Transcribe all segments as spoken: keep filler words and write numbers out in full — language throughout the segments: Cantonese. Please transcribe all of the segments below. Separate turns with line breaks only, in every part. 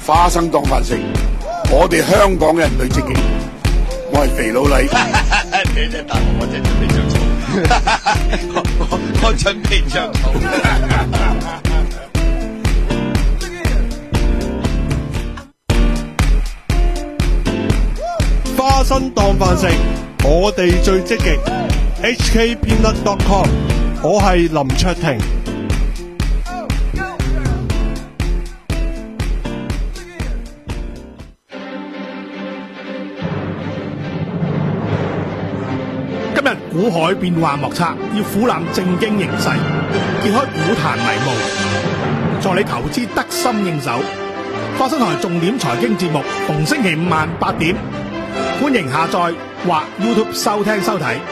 花生當飯食，我哋香港人最積極。我係肥佬黎，
你真大我真準備着草，我我準備着草。
花生當飯食，我哋最積極。H K Peanut dot com， 我係林卓廷。
今日股海變幻莫測，要俯覽正經形勢，揭開股壇迷霧，助你投資得心應手。花生台重點財經節目，逢星期五晚八點，歡迎下載或 YouTube 收聽收睇。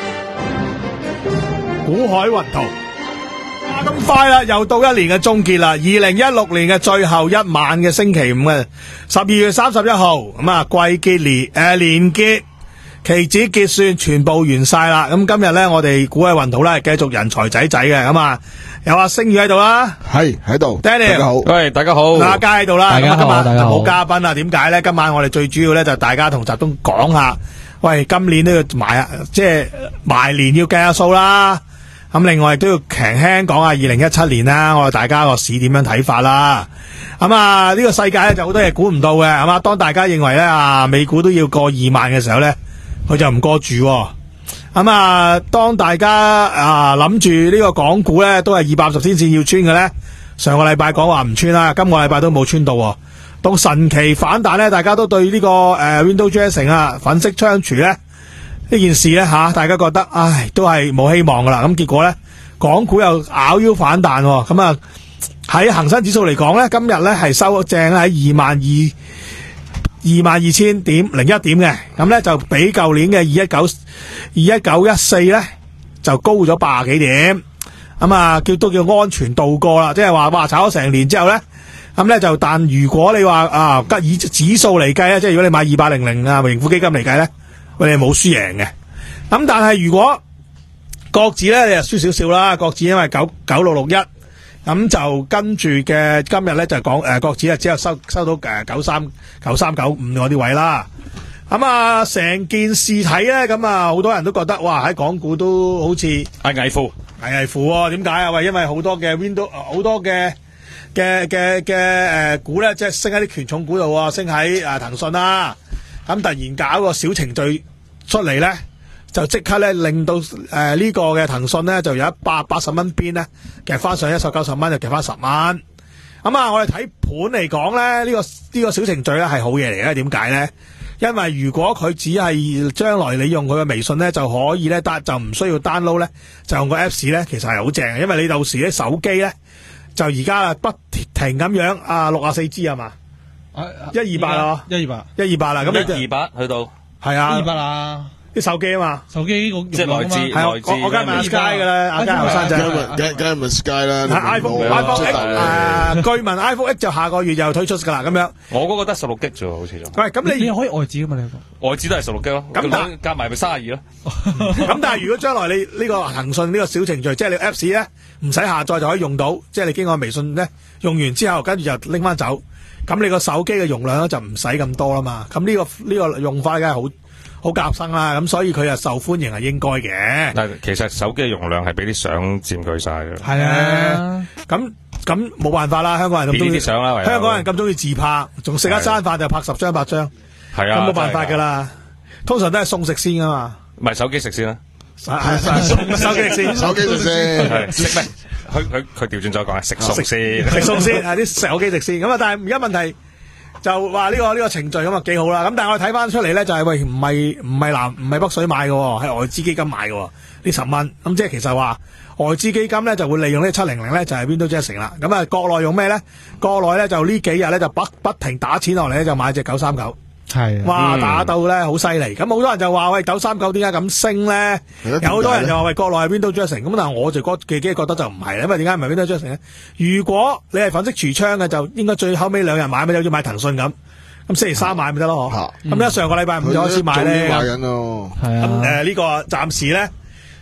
股海雲圖，咁快啦，又到一年嘅終結啦，二零一六年嘅最後一晚嘅星期五啊，十二月三十一號，咁啊季結年誒年結。期指結算全部完晒啦，咁今日咧我哋股海雲圖咧繼續人才仔仔嘅，咁啊有阿星宇喺度啦，
係喺度
，Daniel
大家好，
喂大家好，
阿佳喺度啦，
大家好，
咁啊今晚
大家好，
冇嘉賓啊，點解咧？今晚我哋最主要咧就大家同集中講下，喂，今年都要埋啊，即係埋年要計下數啦，咁另外亦都要輕輕講下二零一七年啦，我哋大家個市點樣睇法啦。咁啊呢個世界咧就好多嘢估唔到嘅，係嘛？當大家認為咧啊美股都要過二萬嘅時候咧，佢就唔過住，咁啊！當大家啊諗住呢個港股咧都係二百五十天線要穿嘅咧，上個禮拜講話唔穿啦，今個禮拜都冇穿到。到神奇反彈咧，大家都對呢、這個誒、呃、Window Dressing 啊粉飾櫥窗咧呢件事咧吓、啊，大家覺得唉都係冇希望噶啦。咁結果咧，港股又咬腰反彈，咁啊喺恒生指數嚟講咧，今日咧係收正喺二萬二。二萬二千點零一點嘅，咁咧就比舊年嘅二一九二一九一四咧就高咗八十幾點，咁啊叫都叫安全度過啦，即係話哇炒咗成年之後咧，咁咧就但如果你話啊以指數嚟計咧，即係如果你買二八零零啊盈富基金嚟計咧，喂你冇輸贏嘅，咁但係如果國指咧你就輸少少啦，國指因為九九六六一。咁就跟住嘅今日咧就講誒國指啊只有收收到誒九三九三九五嗰啲位啦，咁啊成件事睇咧，咁啊好多人都覺得哇喺港股都好似
係危乎
危危乎喎，點解啊？喂，因為好多嘅 Window 好多嘅嘅嘅嘅誒股咧，即係升喺啲權重股度啊，升喺誒騰訊啦，咁突然搞個小程序出嚟咧。就即刻咧令到誒、呃這個、呢個嘅騰訊咧就有一百八十蚊邊咧夾翻上一百九十蚊就夾翻十蚊。咁啊，我哋睇盤嚟講咧，呢、這個呢、這個小程序咧係好嘢嚟嘅。點解咧？因為如果佢只係將來你用佢嘅微信咧就可以咧，但就唔需要 download 咧，就用個 Apps 咧，其實係好正嘅。因為你到時啲手機咧就而家不停咁樣啊六啊四 G 係嘛？一二八啊，
一二八，
一二八啦，咁
一二八去到
係啊，
一二八啦。
啲手機啊嘛，
手機個
即係內置，
係我我我梗係買 Sky 噶啦，阿家後生仔，
梗梗係咪 Sky 啦
？iPhone iPhone X 誒，據聞 iPhone X 就下個月又推出噶啦，咁樣。
我嗰個得十六 G 啫，好似就。
喂，咁你
你可以外置噶嘛？你個
外置都係十六 G 咯，咁但加埋咪卅二咯。
咁但係如果將來你呢個騰訊呢個小程序，即係你 Apps 咧唔使下載就可以用到，即係你經過微信咧用完之後，跟住就拎翻走，咁你個手機嘅容量咧就唔使咁多啦嘛。咁呢個呢個用法梗係好。好夾生啦，咁所以佢又受歡迎係應該嘅。
但係其實手機嘅容量係俾啲相佔據晒嘅。
係啊，咁咁冇辦法啦，香港人咁中意
啲相啦，
香港人咁中意自拍，仲食一餐飯就拍十張八張，
係啊，
咁冇辦法噶啦。通常都係送食先噶嘛，
唔係手機食先啦，
係手機食先，
手機食先，
食咩？佢佢佢調轉咗講啊，食餸先，
食餸先，係啲手機食先。咁啊，但係而家問題。就話呢、這個呢、這個程序咁啊幾好啦，咁但係我哋睇翻出嚟咧就係、是、喂唔係唔係南唔係北水買嘅，係外資基金買嘅呢十蚊，咁即係其實話外資基金咧就會利用呢七零零咧就係 Window Dressing 啦，咁啊國內用咩咧？國內咧就呢幾日咧就不不停打錢落嚟咧就買隻九三九。係，哇！打到咧好犀利，咁好多人就話喂九三九點解咁升咧？有好多人就話喂國內係 Window Dressing，咁但係我就覺自己覺得就唔係啦，因為點解唔係 Window Dressing 咧？如果你係粉飾櫥窗嘅，就應該最後尾兩日買咪，好似買騰訊咁，咁星期三買咪得咯，嗬？咁咧上個禮拜五就開始買咧，
買緊咯，
係啊。咁誒呢個暫時咧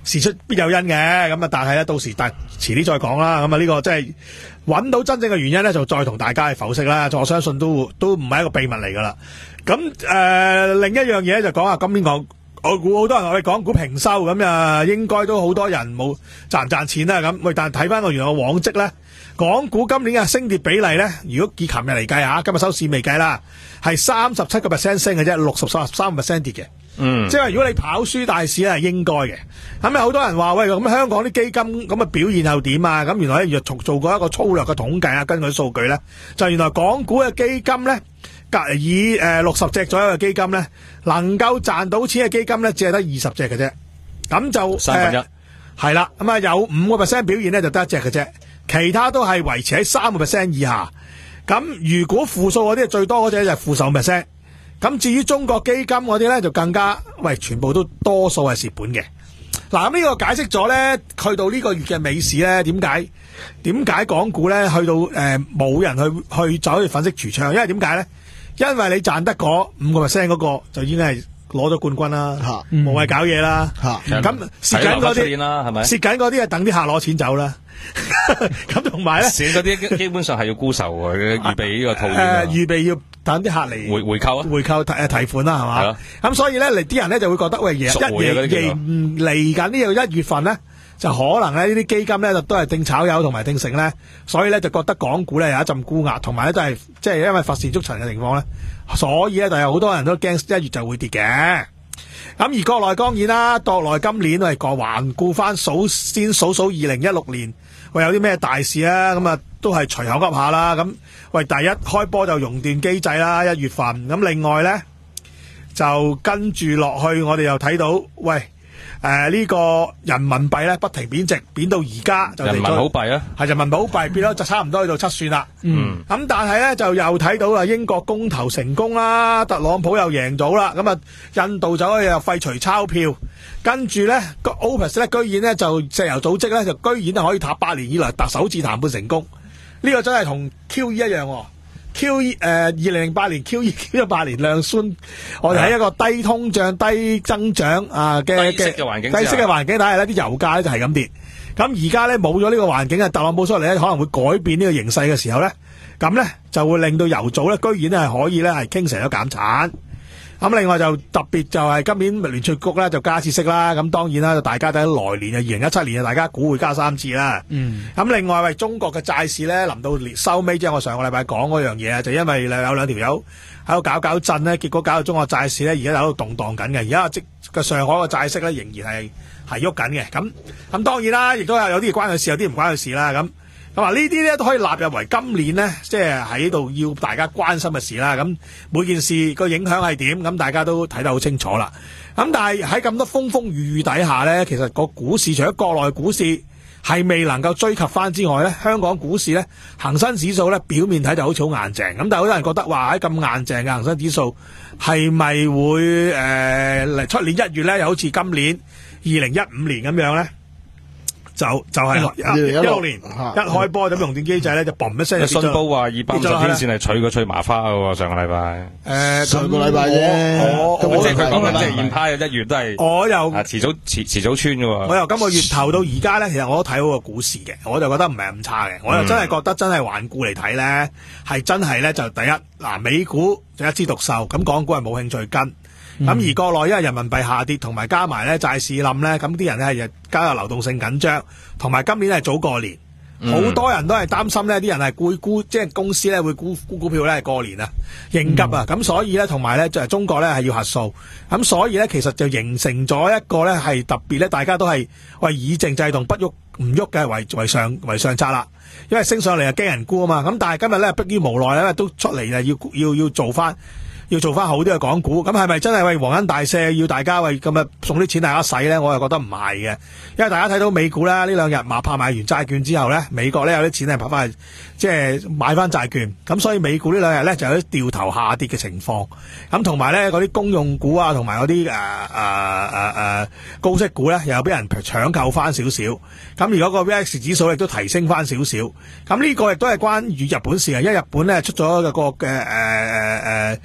事出必有因嘅，咁啊，但係咧到時但遲啲再講啦。咁啊，呢個即係揾到真正嘅原因咧，就再同大家去剖析啦。我相信都都唔係一個秘密嚟噶啦。咁誒、呃，另一樣嘢就講下今年講，我估好多人同我哋講股平收，咁啊，應該都好多人冇賺唔賺錢啦。咁喂，但係睇翻個原來個往績咧，港股今年嘅升跌比例咧，如果以琴日嚟計下，今日收市未計啦，係三十七個 percent 升嘅啫，六十三個 percent 跌嘅。嗯，即係話如果你跑輸大市咧係應該嘅，咁啊好多人話喂，咁香港啲基金咁嘅表現又點啊？咁原來咧若從做過一個粗略嘅統計啊，根據數據咧，就原來港股嘅基金咧，隔以誒六十隻左右嘅基金咧，能夠賺到錢嘅基金咧，只係得二十隻嘅啫，咁就
三分一
係啦，咁啊有五個 percent 表現咧就得一隻嘅啫，其他都係維持喺三個 percent 以下。咁如果負數嗰啲最多嗰隻就係負十五 percent。咁至於中國基金嗰啲咧就更加，喂，全部都多數係蝕本嘅。嗱，咁呢個解釋咗咧，去到呢個月嘅尾市咧，點解點解港股咧去到誒冇、呃、人去去走去粉飾櫥窗？因為點解咧？因為你賺得嗰五個 percent 嗰個就已經係攞咗冠軍啦，無謂搞嘢啦。咁蝕緊嗰啲，蝕緊嗰啲啊，等啲客攞錢走啦。咁同埋咧，
蝕嗰啲基本上係要沽售嘅，預備呢個套現。
誒，預備要等啲客嚟
回回購啊，
回購提誒提款啦，係嘛？咁所以咧，嚟啲人咧就會覺得喂，一嚟嚟緊呢個一月份咧，就可能咧呢啲基金咧就都係定炒友同埋定成咧，所以咧就覺得港股咧有一陣沽壓，同埋咧都係即係因為乏善足陳嘅情況咧，所以咧就有好多人都驚一月就會跌嘅。咁而國內當然啦，國內今年係個環顧翻數先數數二零一六年，喂有啲咩大事啊？咁啊都係隨口噏下啦。咁喂第一開波就熔斷機制啦，一月份。咁另外咧就跟住落去，我哋又睇到喂。誒、呃，呢、這個人民幣咧不停貶值，貶到而家就人民好幣啊，係人民好幣變咗就差唔多去到七算啦。嗯，咁但係咧就又睇到啊，英國公投成功啦，特朗普又贏咗啦，咁啊印度就可以又廢除鈔票，跟住咧個 OPEC 咧居然咧就石油組織咧就居然係可以談八年以來特首次談判成功，呢、這個真係同 Q E 一樣、哦。Q E 誒二零零八年 Q E Q 一八年量酸，我哋喺一個低通脹、低增長啊嘅
低息嘅環境，
低息嘅環境底下咧，啲油價咧就係咁跌。咁而家咧冇咗呢個環境啊，特朗普出嚟咧可能會改變呢個形勢嘅時候咧，咁咧就會令到油組咧居然咧係可以咧係傾成咗減產。咁另外就特別就係今年聯儲局咧就加次息啦，咁當然啦，大家睇來年啊，二零一七年啊，大家估會加三次啦。嗯。咁另外為中國嘅債市咧，臨到年收尾，即係我上個禮拜講嗰樣嘢啊，就因為有兩條友喺度搞搞震咧，結果搞到中國債市咧而家喺度動盪緊嘅，而家即個上海嘅債息咧仍然係係喐緊嘅。咁咁當然啦，亦都有有啲關佢事，有啲唔關佢事啦。咁。咁啊，呢啲咧都可以納入為今年咧，即係喺度要大家關心嘅事啦。咁每件事個影響係點，咁大家都睇得好清楚啦。咁但係喺咁多風風雨雨底下咧，其實個股市除咗國內股市係未能夠追及翻之外咧，香港股市咧恒生指數咧表面睇就好似好硬淨，咁但係好多人覺得話喺咁硬淨嘅恒生指數係咪會誒嚟出年一月咧，又好似今年二零一五年咁樣咧？就就係一六年一開波咁熔斷機制咧，就嘣一聲就跌咗。
信報話二百五十天線係取個吹麻花嘅喎，上個禮拜。
誒，
上個禮拜啫。
我即係佢講緊即係現派嘅一月都係。
我又
遲早遲遲早穿嘅喎。
我由今個月頭到而家咧，其實我都睇好個股市嘅，我就覺得唔係咁差嘅。我又真係覺得真係環顧嚟睇咧，係真係咧就第一嗱，美股就一枝獨秀，咁港股係冇興趣跟。咁、嗯、而國內因為人民幣下跌，同埋加埋咧債市冧咧，咁啲人咧係加入流動性緊張，同埋今年係早過年，好、嗯、多人都係擔心呢啲人係會沽，即係公司咧會沽沽股票咧係過年啊應急啊，咁、嗯、所以咧同埋咧就係中國咧係要核數，咁所以咧其實就形成咗一個咧係特別咧，大家都係為以靜制動，不喐唔喐嘅為為上為上策啦，因為升上嚟啊驚人沽啊嘛，咁但係今日咧迫於無奈咧都出嚟啊要要要做翻。要做翻好啲嘅港股，咁係咪真係為皇恩大赦要大家為咁啊送啲錢大家使咧？我又覺得唔係嘅，因為大家睇到美股咧呢兩日馬拍賣完債券之後咧，美國咧有啲錢係拍翻去，即係買翻債券，咁所以美股呢兩日咧就有啲掉頭下跌嘅情況，咁同埋咧嗰啲公用股啊，同埋嗰啲誒誒誒誒高息股咧，又俾人搶購翻少少，咁而嗰個 V I X 指數亦都提升翻少少，咁呢個亦都係關於日本事啊，因為日本咧出咗個嘅誒誒誒。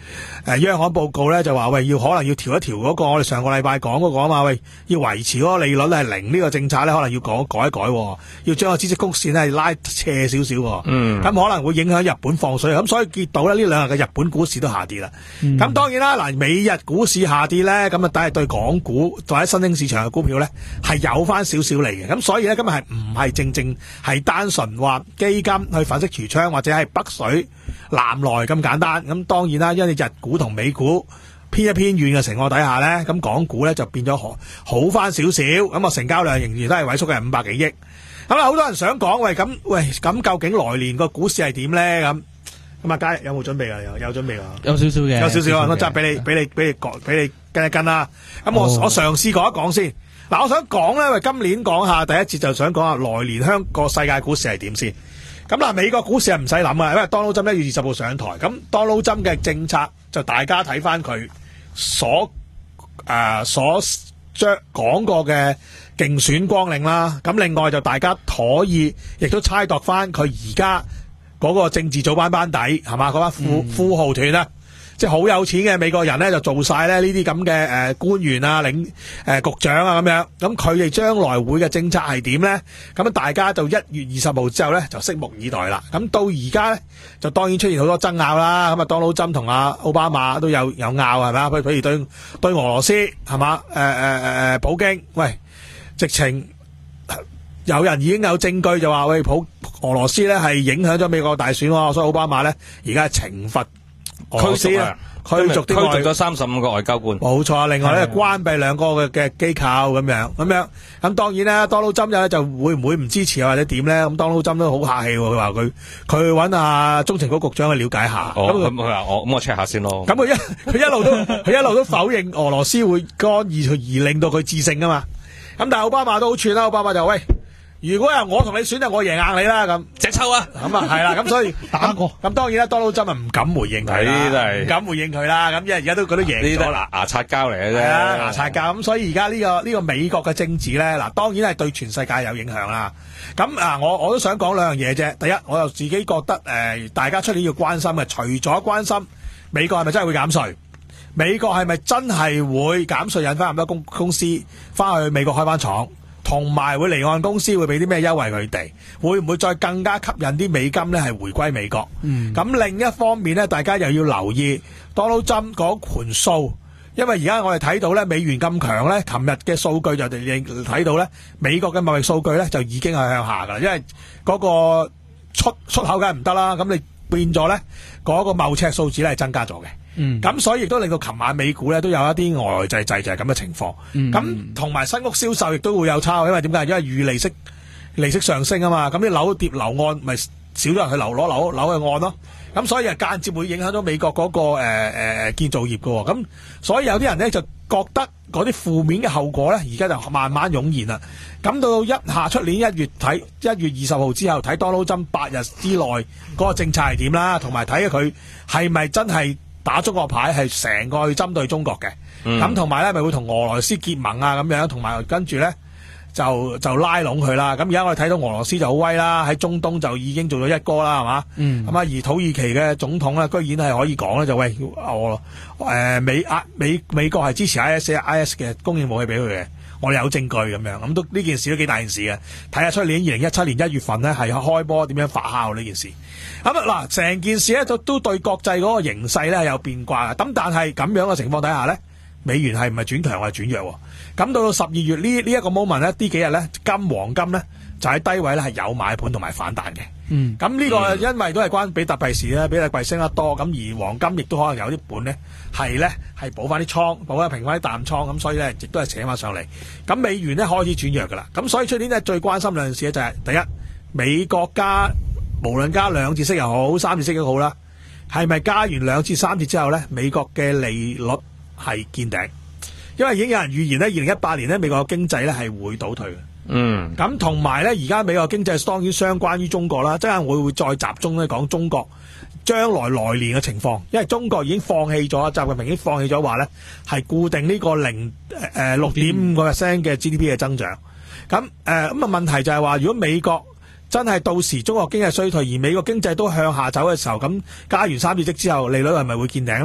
誒央行報告咧就話喂，要可能要調一調嗰個我哋上個禮拜講嗰個啊嘛，喂，要維持嗰個利率係零呢個政策咧，可能要改改一改，要將個孳息曲線咧拉斜少少，嗯，咁可能會影響日本放水，咁所以結到咧呢兩日嘅日本股市都下跌啦。咁、嗯、當然啦，嗱美日股市下跌咧，咁啊，但係對港股或者新興市場嘅股票咧係有翻少少嚟嘅，咁所以咧今日係唔係正正係單純話基金去粉飾櫥窗或者係北水南來咁簡單。咁當然啦，因為日股同美股偏一偏遠嘅情況底下咧，咁港股咧就變咗好好翻少少，咁啊成交量仍然都係萎縮嘅五百幾億。咁啊好多人想講喂，咁喂咁究竟來年個股市係點咧？咁咁啊佳有冇準備啊？有有準備啊？
有少少嘅，
有少少啊！我真係俾你俾你俾你講俾你跟一跟啦。咁我、哦、我嘗試講一講先。嗱，我想講咧，喂，今年講下第一節就想講下來年香港世界股市係點先。咁嗱，美國股市係唔使諗啊，因為 Donald Trump 一月二十號上台，咁 Donald Trump 嘅政策就大家睇翻佢所誒、呃、所將講過嘅競選綱領啦。咁另外就大家可以亦都猜度翻佢而家嗰個政治組班班底係嘛，嗰班富、嗯、富豪團啊。即係好有錢嘅美國人咧，就做晒咧呢啲咁嘅誒官員啊、領誒、呃、局長啊咁樣。咁佢哋將來會嘅政策係點咧？咁大家就一月二十號之後咧就拭目以待啦。咁到而家咧就當然出現好多爭拗啦。咁啊，Donald Trump同阿奧巴馬都有有拗係咪啊？譬如譬如對對俄羅斯係嘛？誒誒誒普京，喂，直情有人已經有證據就話喂普俄羅斯咧係影響咗美國大選，所以奧巴馬咧而家係懲罰。
驅逐啊！
驅逐啲
驅逐咗三十五個外交官，
冇錯。另外咧，關閉兩個嘅嘅機構咁樣咁樣。咁當然啦，Donald Trump咧就會唔會唔支持或者點咧？咁 Donald Trump都好客氣，佢話佢佢揾阿中情局局長去了解下。
哦，咁佢話我咁我 check 下先咯。
咁佢一佢一路都佢一路都否認俄羅斯會干預而令到佢致勝啊嘛。咁但係奧巴馬都好串啦，奧巴馬就喂。如果係我同你選就我贏硬你啦咁，
隻抽啊！
咁啊係啦，咁所以
打過。
咁當然啦，Donald Trump唔敢回應佢啦，唔敢回應佢啦。咁因為而家都佢都贏咗啦，
牙刷膠嚟嘅啫。
係啊，牙刷膠。咁所以而家呢個呢個美國嘅政治咧，嗱當然係對全世界有影響啦。咁啊，我我都想講兩樣嘢啫。第一，我又自己覺得誒，大家出年要關心嘅，除咗關心美國係咪真係會減稅，美國係咪真係會減稅引翻咁多公公司翻去美國開翻廠？同埋會離岸公司會俾啲咩優惠佢哋？會唔會再更加吸引啲美金咧係回歸美國？咁、嗯、另一方面咧，大家又要留意 Donald Trump 嗰盤數，因為而家我哋睇到咧美元咁強咧，琴日嘅數據就睇到咧美國嘅貿易數據咧就已經係向下噶啦，因為嗰個出出口梗係唔得啦，咁你變咗咧嗰個貿赤數字咧係增加咗嘅。嗯，咁所以亦都令到琴晚美股咧都有一啲呆呆滯滯就係咁嘅情況。咁同埋新屋銷售亦都會有差，因為點解？因為預利息利息上升啊嘛，咁啲樓跌樓按咪少咗人去樓攞樓樓去按咯。咁所以啊間接會影響到美國嗰、那個誒誒、呃、建造業㗎。咁所以有啲人咧就覺得嗰啲負面嘅後果咧，而家就慢慢湧現啦。咁到一下出年一月睇一月二十號之後睇 Donald Trump 八日之內嗰個政策係點啦，同埋睇下佢係咪真係打中國牌係成個去針對中國嘅，咁同埋咧咪會同俄羅斯結盟啊咁樣，同埋跟住咧就就拉攏佢啦。咁而家我哋睇到俄羅斯就好威啦，喺中東就已經做咗一哥啦，係嘛？咁、嗯、啊而土耳其嘅總統咧，居然係可以講咧就喂，我誒、呃、美啊美美國係支持 I S I S 嘅供應武器俾佢嘅，我哋有證據咁樣，咁都呢件事都幾大件事嘅。睇下出年二零一七年一月份咧係開波點樣發酵呢件事。咁啊嗱，成件事咧都都對國際嗰個形勢咧係有變卦嘅。咁但係咁樣嘅情況底下咧，美元係唔係轉強或者轉弱？咁到到十二月呢呢一個 moment 咧，呢幾日咧金黃金咧就喺低位咧係有買盤同埋反彈嘅。嗯，咁呢個因為都係關比特幣事咧，比特幣升得多，咁而黃金亦都可能有啲盤咧係咧係補翻啲倉，補翻平翻啲淡倉，咁所以咧亦都係扯翻上嚟。咁美元咧開始轉弱噶啦。咁所以出年咧最關心兩件事咧就係、是、第一，美國加。無論加兩次息又好，三次息都好啦，係咪加完兩次、三次之後咧，美國嘅利率係見頂？因為已經有人預言咧，二零一八年咧美國嘅經濟咧係會倒退嘅。嗯，咁同埋咧，而家美國經濟當然相關於中國啦，即係會會再集中咧講中國將來來年嘅情況，因為中國已經放棄咗，習近平已經放棄咗話咧係固定呢個零誒六點五個 percent 嘅 G D P 嘅增長。咁誒咁啊問題就係話，如果美國真係到時中國經濟衰退，而美國經濟都向下走嘅時候，咁加完三次息之後，利率係咪會見頂呢？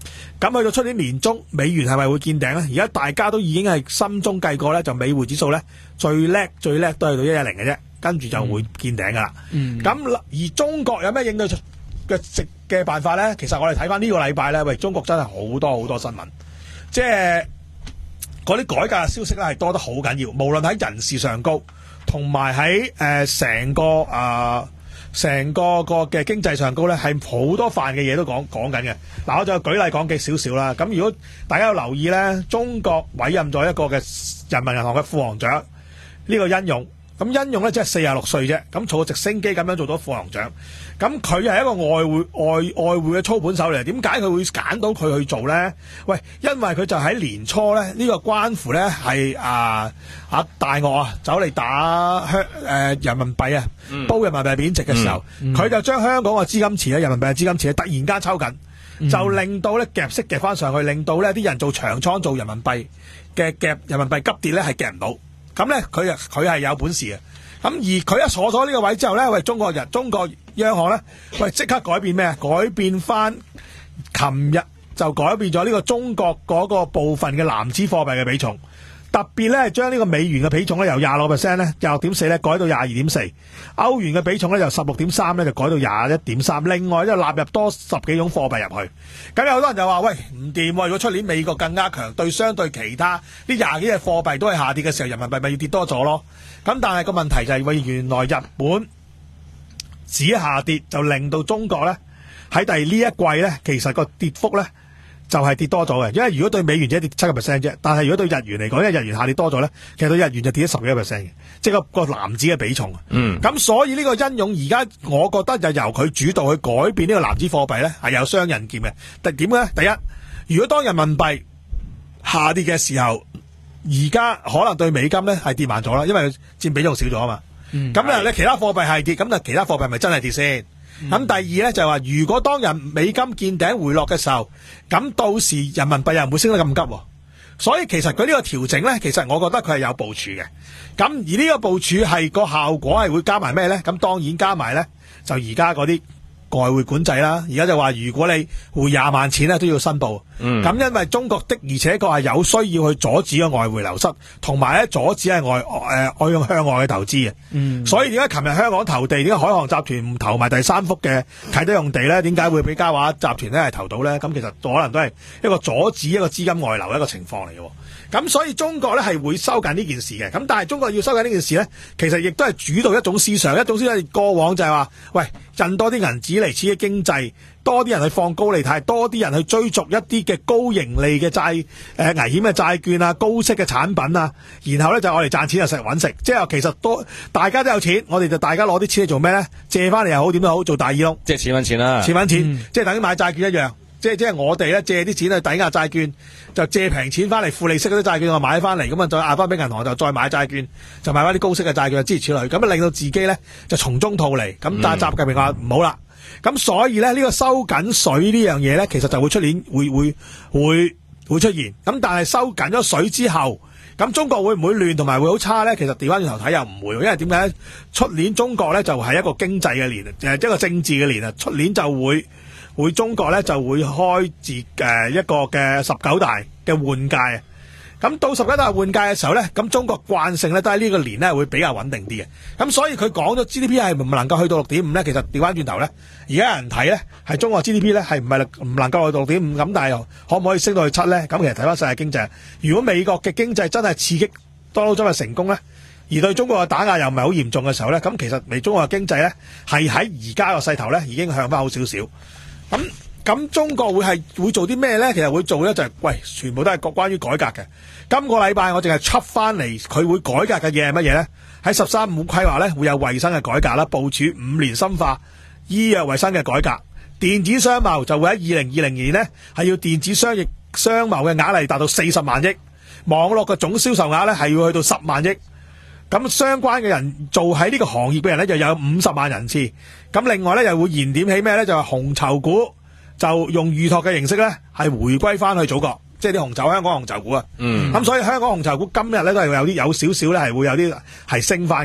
咁去到出年年中，美元係咪會見頂咧？而家大家都已經係心中計過咧，就美匯指數咧最叻最叻都係到一一零嘅啫，跟住就會見頂噶啦。咁、嗯、而中國有咩應對嘅食嘅辦法咧？其實我哋睇翻呢個禮拜咧，喂，中國真係好多好多新聞，即係嗰啲改革嘅消息咧係多得好緊要，無論喺人事上高，同埋喺誒成個啊。成個個嘅經濟上高咧，係好多範嘅嘢都講講緊嘅。嗱，我就舉例講幾少少啦。咁如果大家有留意咧，中國委任咗一個嘅人民銀行嘅副行長，呢、這個殷勇。咁殷勇咧即係四十六歲啫，咁坐直升機咁樣做到副行長。咁佢係一個外匯外外匯嘅操盤手嚟，點解佢會揀到佢去做咧？喂，因為佢就喺年初咧，呢、這個關乎咧係啊啊大鱷啊走嚟打香誒、呃、人民幣啊，煲人民幣貶值嘅時候，佢、嗯嗯、就將香港嘅資金池咧、人民幣嘅資金池突然間抽緊，嗯、就令到咧夾息夾翻上去，令到咧啲人做長倉做人民幣嘅夾人民幣急跌咧係夾唔到。咁咧，佢啊，佢係有本事嘅。咁而佢一坐咗呢個位之後咧，喂，中國人、中國央行咧，喂，即刻改變咩啊？改變翻，琴日就改變咗呢個中國嗰個部分嘅籃子貨幣嘅比重，特別咧將呢個美元嘅比重咧由廿六 percent 咧，廿六點四咧改到廿二點四，歐元嘅比重咧由十六點三咧就改到廿一點三，另外咧納入多十幾種貨幣入去。咁有好多人就話：喂，唔掂喎！如果出年美國更加強，對相對其他呢廿幾隻貨幣都係下跌嘅時候，人民幣咪要跌多咗咯？咁但係個問題就係、是，喂，原來日本只下跌就令到中國咧喺第呢一季咧，其實個跌幅咧就係、是、跌多咗嘅。因為如果對美元只係跌七個 percent 啫，但係如果對日元嚟講，因為日元下跌多咗咧，其實對日元就跌咗十幾個 percent 嘅，即係個個籃子嘅比重。嗯，咁所以呢個殷勇而家，我覺得就由佢主導去改變呢個籃子貨幣咧，係有雙刃劍嘅。但點咧？第一，如果當人民幣下跌嘅時候，而家可能對美金咧係跌慢咗啦，因為佔比重少咗啊嘛。咁咧、嗯，你其他貨幣係跌，咁就其他貨幣咪真係跌先？咁、嗯、第二咧就係話，如果當人美金見頂回落嘅時候，咁到時人民幣又唔會升得咁急。所以其實佢呢個調整咧，其實我覺得佢係有部署嘅。咁而呢個部署係個效果係會加埋咩咧？咁當然加埋咧，就而家嗰啲外匯管制啦。而家就話如果你匯廿萬錢咧都要申報。咁、嗯、因為中國的而且確係有需要去阻止個外匯流失，同埋咧阻止係外誒、呃、外向向外嘅投資嘅。嗯，所以點解琴日香港投地，點解海航集團唔投埋第三幅嘅啟德用地咧？點解會俾嘉華集團咧係投到咧？咁其實可能都係一個阻止一個資金外流嘅一個情況嚟嘅。咁所以中國咧係會收緊呢件事嘅。咁但係中國要收緊呢件事咧，其實亦都係主導一種思想，一種思想過往就係話，喂，印多啲銀紙嚟刺激經濟，多啲人去放高利貸，多啲人去追逐一啲嘅高盈利嘅債誒、呃、危險嘅債券啊，高息嘅產品啊，然後咧就我哋賺錢就食揾食，即係其實多大家都有錢，我哋就大家攞啲錢嚟做咩咧？借翻嚟又好，點都好，做大耳窿，
即係錢揾錢啦，
錢揾錢，
嗯、
即係等於買債券一樣。即係即係我哋咧借啲錢去抵押債券，就借平錢翻嚟，負利息嗰啲債券我買翻嚟，咁啊再押翻俾銀行，就再買債券，就買翻啲高息嘅債券，諸如此類，咁啊令到自己咧就從中套利。咁但係習近平話唔好啦，咁所以咧呢、呢個收緊水呢樣嘢咧，其實就會出年會會會會出現。咁但係收緊咗水之後，咁中國會唔會亂同埋會好差咧？其實調翻轉頭睇又唔會，因為點解咧？出年中國咧就係、是、一個經濟嘅年，誒一個政治嘅年啊，出年就會。會中國咧就會開自誒一個嘅十九大嘅換屆啊，咁到十九大換屆嘅時候咧，咁中國慣性咧都喺呢個年咧會比較穩定啲嘅，咁所以佢講咗 G D P 係唔能夠去到六點五咧，其實調翻轉頭咧，而家有人睇咧係中國 G D P 咧係唔係唔能夠去到六點五，咁但係又可唔可以升到去七咧？咁其實睇翻世界經濟，如果美國嘅經濟真係刺激 Donald Trump 嘅成功咧，而對中國嘅打壓又唔係好嚴重嘅時候咧，咁其實美中國嘅經濟咧係喺而家個勢頭咧已經向翻好少少。咁咁中國會係會做啲咩咧？其實會做咧就係、是、喂，全部都係關於改革嘅。今個禮拜我淨係出翻嚟，佢會改革嘅嘢係乜嘢咧？喺十三五規劃咧會有衛生嘅改革啦，部署五年深化醫藥衛生嘅改革。電子商貿就會喺二零二零年咧係要電子商業商貿嘅額嚟達到四十萬億，網絡嘅總銷售額咧係要去到十萬億。咁相關嘅人做喺呢個行業嘅人咧，就有五十萬人次。咁另外咧，又會燃點起咩咧？就係紅籌股就用預託嘅形式咧，係回歸翻去祖國，即係啲紅籌香港紅籌股啊。嗯。咁所以香港紅籌股今日咧都係有啲有少少咧係會有啲係升翻嘅。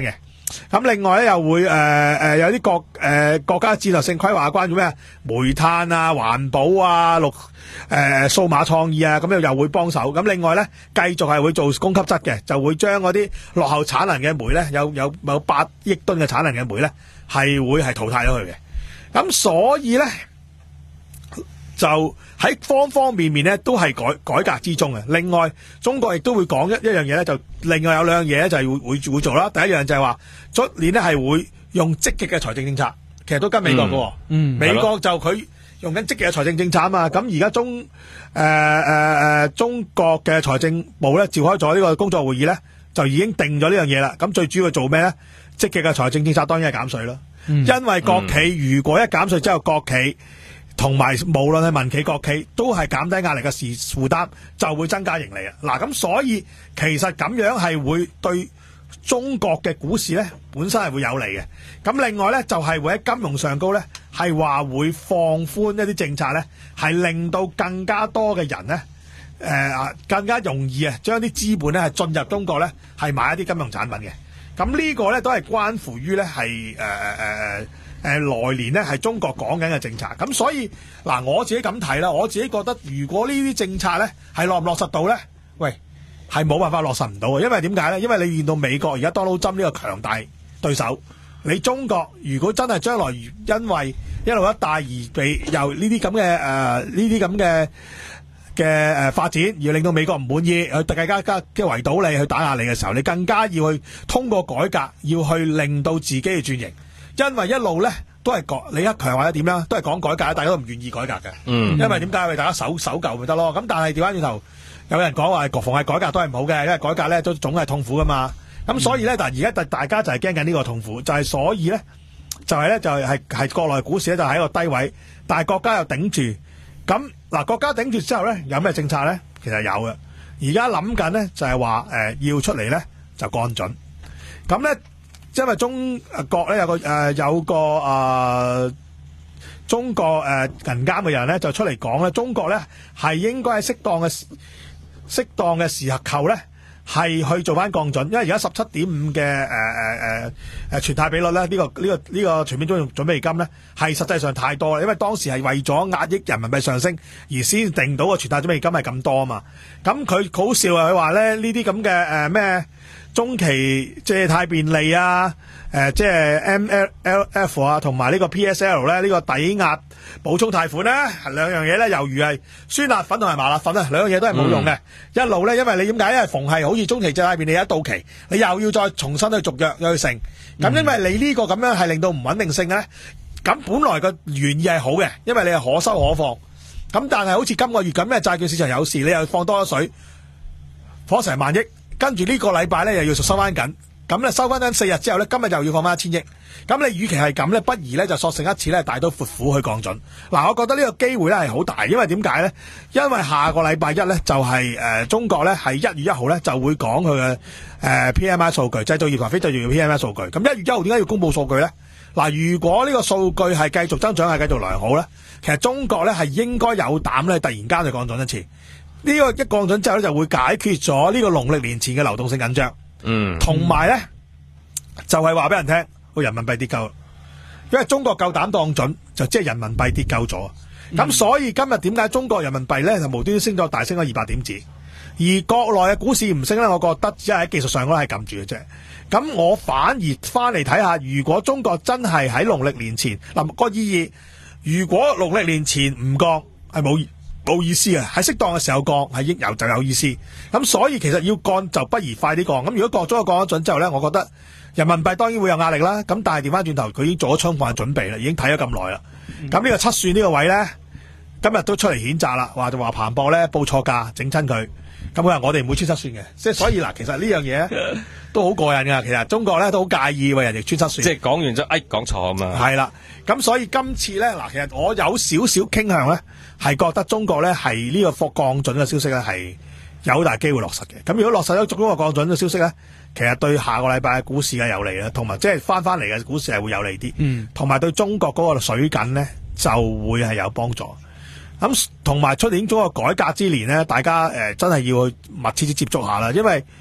咁另外咧又會誒誒、呃、有啲國誒、呃、國家戰略性規劃關於咩煤炭啊、環保啊、綠誒數碼創意啊，咁又又會幫手。咁另外咧繼續係會做供給側嘅，就會將嗰啲落後產能嘅煤咧，有有有八億噸嘅產能嘅煤咧，係會係淘汰咗佢嘅。咁所以咧就喺方方面面咧都係改改革之中嘅。另外中國亦都會講一一樣嘢咧，就另外有兩樣嘢咧就係會會會做啦。第一樣就係話出年咧係會用積極嘅財政政策，其實都跟美國嘅。嗯，美國就佢用緊積極嘅財政政策啊嘛。咁而家中誒誒誒中國嘅財政部咧召開咗呢個工作會議咧，就已經定咗呢樣嘢啦。咁最主要做咩咧？積極嘅財政政策當然係減稅啦。嗯、因為國企如果一減稅之後，國企同埋無論係民企、國企都係減低壓力嘅事負擔，就會增加盈利啊！嗱，咁所以其實咁樣係會對中國嘅股市咧本身係會有利嘅。咁另外咧就係、是、會喺金融上高咧係話會放寬一啲政策咧，係令到更加多嘅人咧誒、呃、更加容易啊將啲資本咧係進入中國咧係買一啲金融產品嘅。咁呢個咧都係關乎於咧係誒誒誒誒來年咧係中國講緊嘅政策。咁所以嗱，我自己咁睇啦，我自己覺得如果呢啲政策咧係落唔落實到咧，喂係冇辦法落實唔到嘅。因為點解咧？因為你見到美國而家 Donald Trump 呢個強大對手，你中國如果真係將來因為一路一帶而被由呢啲咁嘅誒呢啲咁嘅嘅誒發展而令到美國唔滿意，去更加加嘅圍堵你去打壓你嘅時候，你更加要去通過改革，要去令到自己去轉型。因為一路咧都係講李克強或者點樣，都係講改革，大家都唔願意改革嘅。嗯，因為點解？為大家守守舊咪得咯。咁但係調翻轉頭，有人講話逢係改革都係唔好嘅，因為改革咧都總係痛苦噶嘛。咁所以咧，但係而家大家就係驚緊呢個痛苦，就係、是、所以咧，就係、是、咧就係係係國內股市咧就喺一個低位，但係國家又頂住。咁嗱，國家頂住之後咧，有咩政策咧？其實有嘅。而家諗緊咧，就係話誒要出嚟咧就降準。咁咧，因為中國咧有個誒、呃、有個誒、呃、中國誒、呃、銀監嘅人咧就出嚟講咧，中國咧係應該喺適當嘅適當嘅時候咧係去做翻降準，因為而家十七點五嘅誒誒誒誒存貸比率咧，呢、這個呢、這個呢、這個全面準準備金咧係實際上太多啦，因為當時係為咗壓抑人民幣上升而先定到個存貸準備金係咁多啊嘛。咁佢好笑啊，佢話咧呢啲咁嘅誒咩中期借貸便利啊，誒即係 M L F 啊，同埋呢個 P S L 咧，呢、這個抵押補充貸款咧，兩樣嘢咧，猶如係酸辣粉同埋麻辣粉啊，兩樣嘢都係冇用嘅。嗯、一路咧，因為你點解？因為逢係好似中期借貸便利一到期，你又要再重新去續約又去成，咁因為你呢個咁樣係令到唔穩定性咧，咁本來個原意係好嘅，因為你係可收可放。咁但係好似今個月咁嘅債券市場有事，你又放多咗水，放成萬億。跟住呢個禮拜咧又要收翻緊，咁咧收翻緊四日之後咧，今日又要放翻一千億。咁你與其係咁咧，不如咧就索性一次咧大刀闊斧去降準。嗱，我覺得呢個機會咧係好大，因為點解咧？因為下個禮拜一咧就係、是、誒、呃、中國咧係一月一號咧就會講佢嘅誒 P M I 數據，製造業同非製造業 P M I 數據。咁一月一號點解要公布數據咧？嗱，如果呢個數據係繼續增長係繼續良好咧，其實中國咧係應該有膽咧突然間就降準一次。呢個一降準之後咧，就會解決咗呢個農曆年前嘅流動性緊張。嗯，同埋咧就係話俾人聽，個人民幣跌夠，因為中國夠膽降準，就即係人民幣跌夠咗。咁、嗯、所以今日點解中國人民幣咧就無端端升咗大升咗二百點子，而國內嘅股市唔升咧？我覺得只係喺技術上嗰係撳住嘅啫。咁我反而翻嚟睇下，如果中國真係喺農曆年前嗱、那個意義，如果農曆年前唔降係冇冇意思嘅，喺適當嘅時候降係應有就有意思。咁所以其實要降就不如快啲降。咁如果降咗個降咗準之後咧，我覺得人民幣當然會有壓力啦。咁但係調翻轉頭，佢已經做咗充分嘅準備啦，已經睇咗咁耐啦。咁呢、嗯、個七算呢個位咧，今日都出嚟譴責啦，話就話彭博咧報錯價整親佢。咁佢話我哋唔會穿七算嘅，即係所以嗱，其實呢樣嘢都好過癮噶。其實中國咧都好介意為人哋穿七算，
即係講完咗，哎講錯啊嘛。
係啦，咁所以今次咧嗱，其實我有少少傾向咧，係覺得中國咧係呢個貨降準嘅消息咧係有好大機會落實嘅。咁如果落實咗中國降準嘅消息咧，其實對下個禮拜嘅股市係有利啦，同埋即係翻翻嚟嘅股市係會有利啲。嗯，同埋對中國嗰個水緊咧就會係有幫助。咁同埋出年中國改革之年咧，大家誒、呃、真係要去密切接觸下啦，因為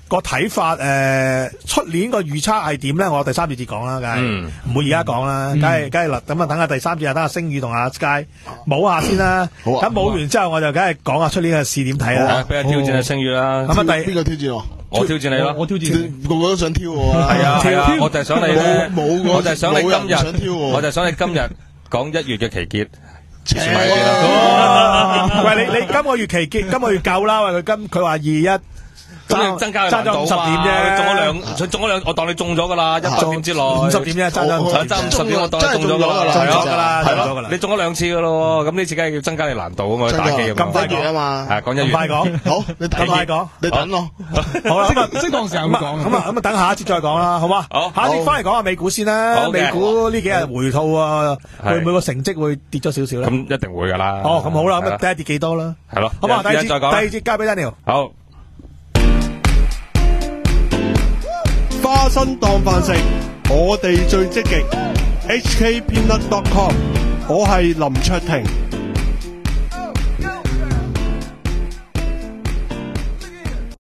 個睇法誒，出年個預測係點咧？我第三節節講啦，梗係唔會而家講啦，梗係梗係嗱，咁啊等下第三節啊，等下星宇同阿 Sky 舞下先啦。
好啊。
咁舞完之後，我就梗係講下出年嘅試點睇啦。
俾人挑戰阿星宇啦。
咁啊，第
邊個挑戰我？
我挑戰你咯。
我挑戰
個個都想挑我啊！
係啊係啊，我就係想你咧，
冇冇
我就係想你今
冇人想挑
日，
我
我就係想你今日講一月嘅期結。
切
喂，你你今個月期結，今個月夠啦。喂，佢今佢話二一。
咁你增加
爭咗五十點啫，
中咗兩，佢中咗兩，我當你中咗噶啦，一百點之內，
五十點啫，爭咗
爭五十點，我當你中咗噶啦，
中咗噶啦，
係咯，你中咗兩次噶咯，咁呢次梗係要增加你難度啊嘛，打機
咁快講啊
嘛，
係講一月，
快講，
好，你
咁快講，
你等我，
好啦，咁啊，
適當時候會講，
咁啊，咁啊，等下一節再講啦，好嘛？
好，
下一節翻嚟講下美股先啦，美股呢幾日回吐啊，會唔會個成績會跌咗少少咧？
咁一定會噶啦。
哦，咁好啦，咁啊，第一跌幾多啦？
係咯，
好嘛，第二節，
再講，
第二節交俾 Daniel。
好。
花生當飯食，我哋最積極。H K Peanut dot com， 我係林卓廷。